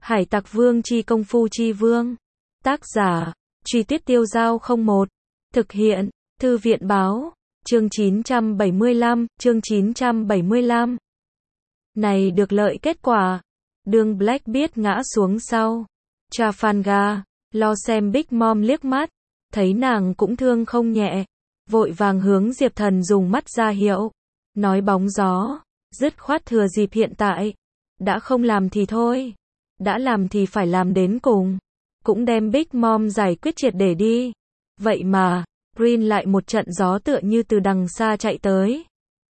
Hải Tặc Vương chi công phu chi vương. Tác giả, Truy Tuyết Tiêu Dao 01. Thực hiện, Thư viện Báo. Chương 975. Này được lợi kết quả. Đường Blackbeard ngã xuống sau. Trafalgar, lo xem Big Mom liếc mắt. Thấy nàng cũng thương không nhẹ. Vội vàng hướng Diệp Thần dùng mắt ra hiệu. Nói bóng gió. Dứt khoát thừa dịp hiện tại. Đã không làm thì thôi. Đã làm thì phải làm đến cùng. Cũng đem Big Mom giải quyết triệt để đi. Vậy mà, Green lại một trận gió tựa như từ đằng xa chạy tới.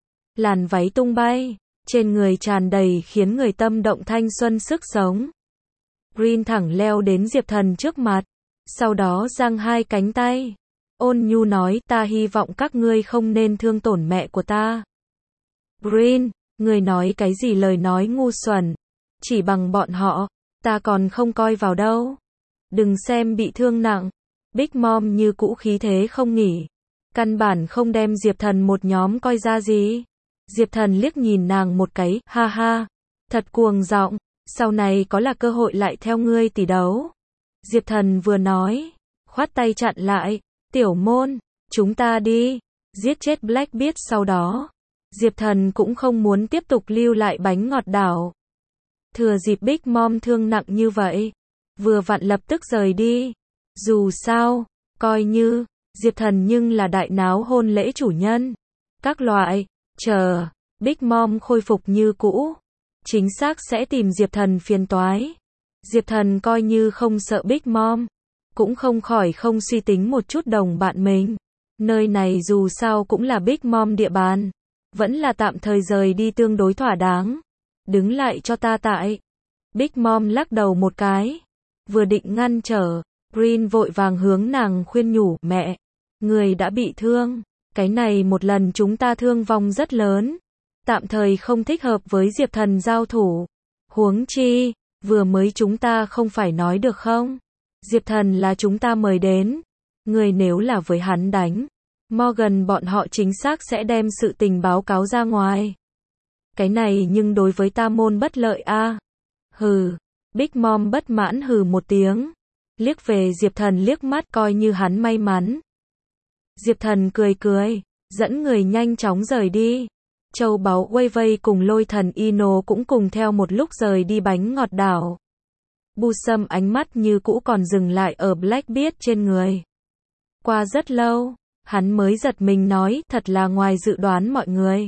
Làn váy tung bay, trên người tràn đầy khiến người tâm động thanh xuân sức sống. Green thẳng leo đến Diệp Thần trước mặt, sau đó giang hai cánh tay. Ôn nhu nói, ta hy vọng các ngươi không nên thương tổn mẹ của ta. Green, người nói cái gì lời nói ngu xuẩn. Chỉ bằng bọn họ, ta còn không coi vào đâu. Đừng xem bị thương nặng. Big Mom như cũ khí thế không nghỉ. Căn bản không đem Diệp Thần một nhóm coi ra gì. Diệp Thần liếc nhìn nàng một cái, ha ha. Thật cuồng giọng, sau này có là cơ hội lại theo ngươi tỷ đấu. Diệp Thần vừa nói, khoát tay chặn lại. Tiểu môn, chúng ta đi. Giết chết Blackbeard sau đó. Diệp Thần cũng không muốn tiếp tục lưu lại bánh ngọt đảo. Thừa dịp Big Mom thương nặng như vậy. Vừa vặn lập tức rời đi. Dù sao, coi như, Diệp Thần nhưng là đại náo hôn lễ chủ nhân. Các loại, chờ, Big Mom khôi phục như cũ. Chính xác sẽ tìm Diệp Thần phiền toái. Diệp Thần coi như không sợ Big Mom. Cũng không khỏi không suy tính một chút đồng bạn mình. Nơi này dù sao cũng là Big Mom địa bàn. Vẫn là tạm thời rời đi tương đối thỏa đáng. Đứng lại cho ta tại. Big Mom lắc đầu một cái. Vừa định ngăn trở. Green vội vàng hướng nàng khuyên nhủ, mẹ, người đã bị thương, cái này một lần chúng ta thương vong rất lớn, tạm thời không thích hợp với Diệp Thần giao thủ. Huống chi, vừa mới chúng ta không phải nói được không? Diệp Thần là chúng ta mời đến, người nếu là với hắn đánh, Morgan bọn họ chính xác sẽ đem sự tình báo cáo ra ngoài. Cái này nhưng đối với ta môn bất lợi a. Hừ, Big Mom bất mãn hừ một tiếng. Liếc về Diệp Thần liếc mắt coi như hắn may mắn. Diệp Thần cười cười, dẫn người nhanh chóng rời đi. Châu báu Wei Wei cùng Lôi Thần Ino cũng cùng theo một lúc rời đi bánh ngọt đảo. Busum ánh mắt như cũ còn dừng lại ở Blackbeard trên người. Qua rất lâu, hắn mới giật mình nói, thật là ngoài dự đoán mọi người.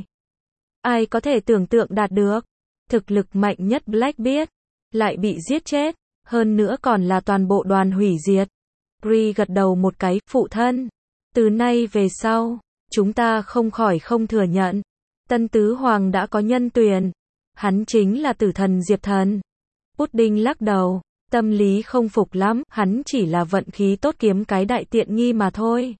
Ai có thể tưởng tượng đạt được, thực lực mạnh nhất Blackbeard, lại bị giết chết. Hơn nữa còn là toàn bộ đoàn hủy diệt. Bree gật đầu một cái, phụ thân. Từ nay về sau, chúng ta không khỏi không thừa nhận. Tân Tứ Hoàng đã có nhân tuyển. Hắn chính là tử thần Diệp Thần. Pudding lắc đầu, tâm lý không phục lắm, hắn chỉ là vận khí tốt kiếm cái đại tiện nghi mà thôi.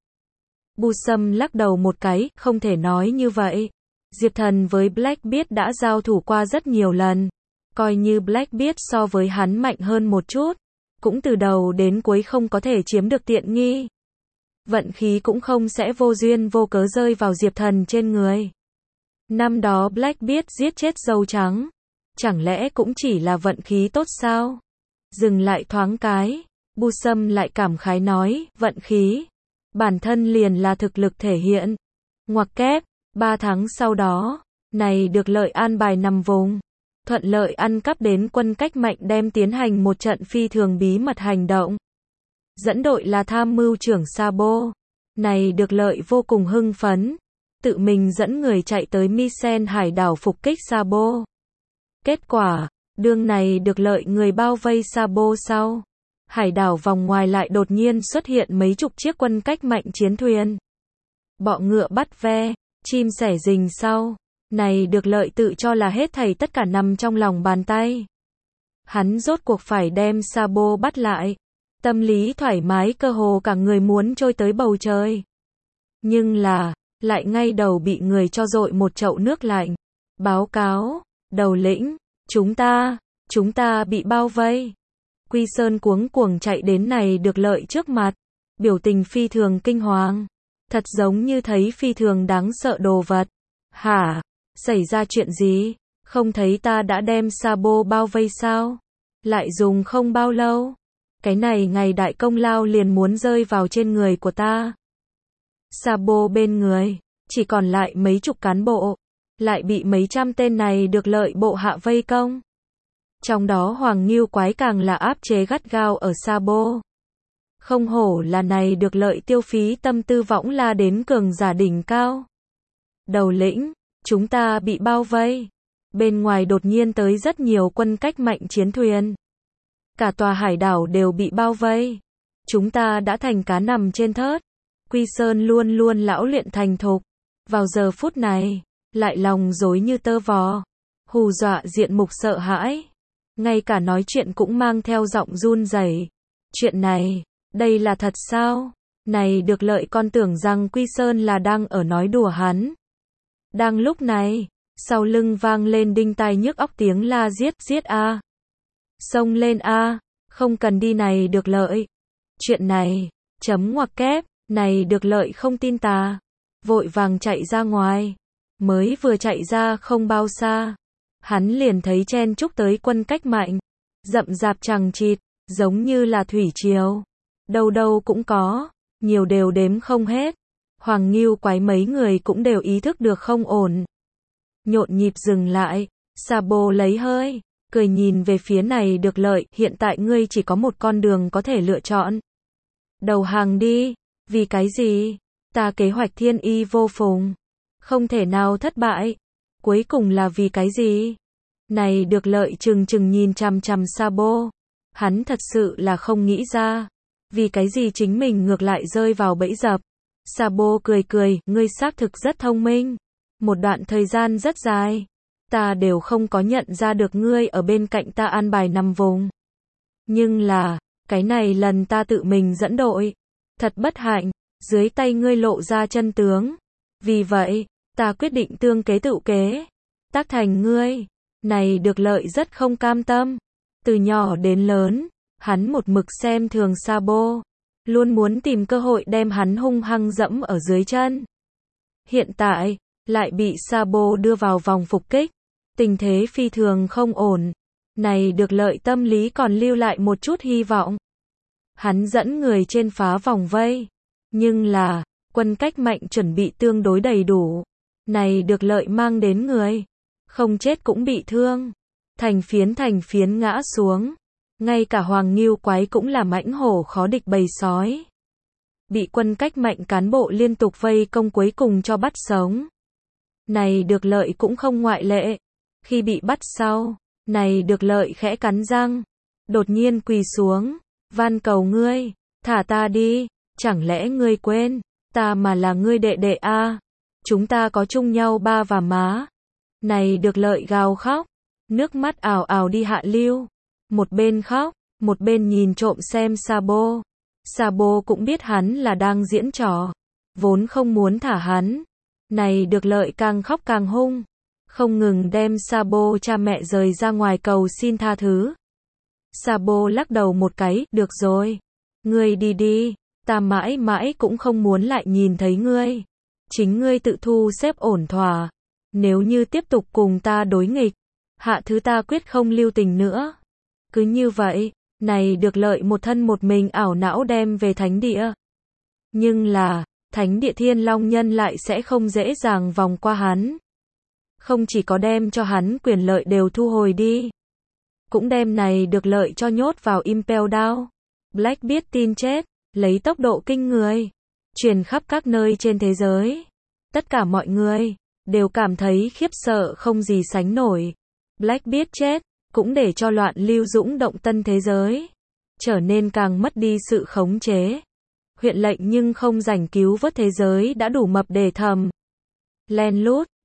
Busum lắc đầu một cái, không thể nói như vậy. Diệp Thần với Blackbeard đã giao thủ qua rất nhiều lần. Coi như Blackbeard so với hắn mạnh hơn một chút, cũng từ đầu đến cuối không có thể chiếm được tiện nghi. Vận khí cũng không sẽ vô duyên vô cớ rơi vào Diệp Thần trên người. Năm đó Blackbeard giết chết dâu trắng, chẳng lẽ cũng chỉ là vận khí tốt sao? Dừng lại thoáng cái, Busum lại cảm khái nói, vận khí, bản thân liền là thực lực thể hiện. Ngoặc kép, 3 tháng sau đó, này được lợi an bài nằm vùng. Thuận lợi ăn cắp đến quân cách mạnh đem tiến hành một trận phi thường bí mật hành động. Dẫn đội là tham mưu trưởng Sabo. Này được lợi vô cùng hưng phấn. Tự mình dẫn người chạy tới Misen hải đảo phục kích Sabo. Kết quả, đương này được lợi người bao vây Sabo sau. Hải đảo vòng ngoài lại đột nhiên xuất hiện mấy chục chiếc quân cách mạnh chiến thuyền. Bọ ngựa bắt ve, chim sẻ rình sau. Này được lợi tự cho là hết thảy tất cả nằm trong lòng bàn tay. Hắn rốt cuộc phải đem Sabo bắt lại. Tâm lý thoải mái cơ hồ cả người muốn trôi tới bầu trời. Nhưng là, lại ngay đầu bị người cho dội một chậu nước lạnh. Báo cáo, đầu lĩnh, chúng ta bị bao vây. Quy Sơn cuống cuồng chạy đến này được lợi trước mặt. Biểu tình phi thường kinh hoàng. Thật giống như thấy phi thường đáng sợ đồ vật. Hả? Xảy ra chuyện gì? Không thấy ta đã đem Sabo bao vây sao? lại dùng không bao lâu. Cái này ngày đại công lao liền muốn rơi vào trên người của ta. Sabo bên người, chỉ còn lại mấy chục cán bộ, lại bị mấy trăm tên này được lợi bộ hạ vây công. Trong đó Hoàng Ngưu Quái càng là áp chế gắt gao ở Sabo. Không hổ là này được lợi tiêu phí tâm tư võng la đến cường giả đỉnh cao. Đầu lĩnh, chúng ta bị bao vây. Bên ngoài đột nhiên tới rất nhiều quân cách mạnh chiến thuyền. Cả tòa hải đảo đều bị bao vây. Chúng ta đã thành cá nằm trên thớt. Quy Sơn luôn luôn lão luyện thành thục. Vào giờ phút này, lại lòng rối như tơ vò. Hù dọa diện mục sợ hãi. Ngay cả nói chuyện cũng mang theo giọng run rẩy. Chuyện này, đây là thật sao? Này được lợi con tưởng rằng Quy Sơn là đang ở nói đùa hắn. Đang lúc này, sau lưng vang lên đinh tai nhức óc tiếng la giết, giết a. Xông lên a, không cần đi này được lợi. Chuyện này, chấm ngoặc kép, này được lợi không tin ta. Vội vàng chạy ra ngoài. Mới vừa chạy ra không bao xa. Hắn liền thấy chen chúc tới quân cách mạnh. Rậm rạp chằng chịt, giống như là thủy triều. Đâu đâu cũng có, nhiều đều đếm không hết. Hoàng Ngưu Quái mấy người cũng đều ý thức được không ổn. Nhộn nhịp dừng lại, Sabo lấy hơi, cười nhìn về phía này được lợi, hiện tại ngươi chỉ có một con đường có thể lựa chọn. Đầu hàng đi, vì cái gì? Ta kế hoạch thiên y vô phùng, không thể nào thất bại. Cuối cùng là vì cái gì? Này được lợi chừng chừng nhìn chằm chằm Sabo. Hắn thật sự là không nghĩ ra. Vì cái gì chính mình ngược lại rơi vào bẫy dập. Sabo cười cười, ngươi xác thực rất thông minh. Một đoạn thời gian rất dài, ta đều không có nhận ra được ngươi ở bên cạnh ta an bài nằm vùng. Nhưng là, cái này lần ta tự mình dẫn đội. Thật bất hạnh, dưới tay ngươi lộ ra chân tướng. Vì vậy, ta quyết định tương kế tự kế. Tác thành ngươi. Này được lợi rất không cam tâm. Từ nhỏ đến lớn, hắn một mực xem thường Sabo. Luôn muốn tìm cơ hội đem hắn hung hăng dẫm ở dưới chân. Hiện tại, lại bị Sabo đưa vào vòng phục kích. Tình thế phi thường không ổn. Này được lợi tâm lý còn lưu lại một chút hy vọng. Hắn dẫn người trên phá vòng vây. Nhưng là, quân cách mạnh chuẩn bị tương đối đầy đủ. Này được lợi mang đến người. Không chết cũng bị thương. Thành phiến ngã xuống. Ngay cả Hoàng Ngưu Quái cũng là mãnh hổ khó địch bầy sói. Bị quân cách mạnh cán bộ liên tục vây công cuối cùng cho bắt sống. Này được lợi cũng không ngoại lệ. Khi bị bắt sau, này được lợi khẽ cắn răng. Đột nhiên quỳ xuống. Van cầu ngươi, thả ta đi. Chẳng lẽ ngươi quên, ta mà là ngươi đệ đệ a? Chúng ta có chung nhau ba và má. Này được lợi gào khóc. Nước mắt ào ào đi hạ lưu. Một bên khóc, một bên nhìn trộm xem Sabo. Sabo cũng biết hắn là đang diễn trò. Vốn không muốn thả hắn. Này được lợi càng khóc càng hung. Không ngừng đem Sabo cha mẹ rời ra ngoài cầu xin tha thứ. Sabo lắc đầu một cái, được rồi. Ngươi đi đi, ta mãi mãi cũng không muốn lại nhìn thấy ngươi. Chính ngươi tự thu xếp ổn thỏa. Nếu như tiếp tục cùng ta đối nghịch, hạ thứ ta quyết không lưu tình nữa. Cứ như vậy, này được lợi một thân một mình ảo não đem về thánh địa. Nhưng là, thánh địa Thiên Long Nhân lại sẽ không dễ dàng vòng qua hắn. Không chỉ có đem cho hắn quyền lợi đều thu hồi đi. Cũng đem này được lợi cho nhốt vào Impel Down. Black biết tin chết, lấy tốc độ kinh người. Truyền khắp các nơi trên thế giới. Tất cả mọi người, đều cảm thấy khiếp sợ không gì sánh nổi. Black biết chết, cũng để cho loạn lưu dũng động tân thế giới. Trở nên càng mất đi sự khống chế. Huyện lệnh nhưng không rảnh cứu vớt thế giới đã đủ mập để thầm. Len lút,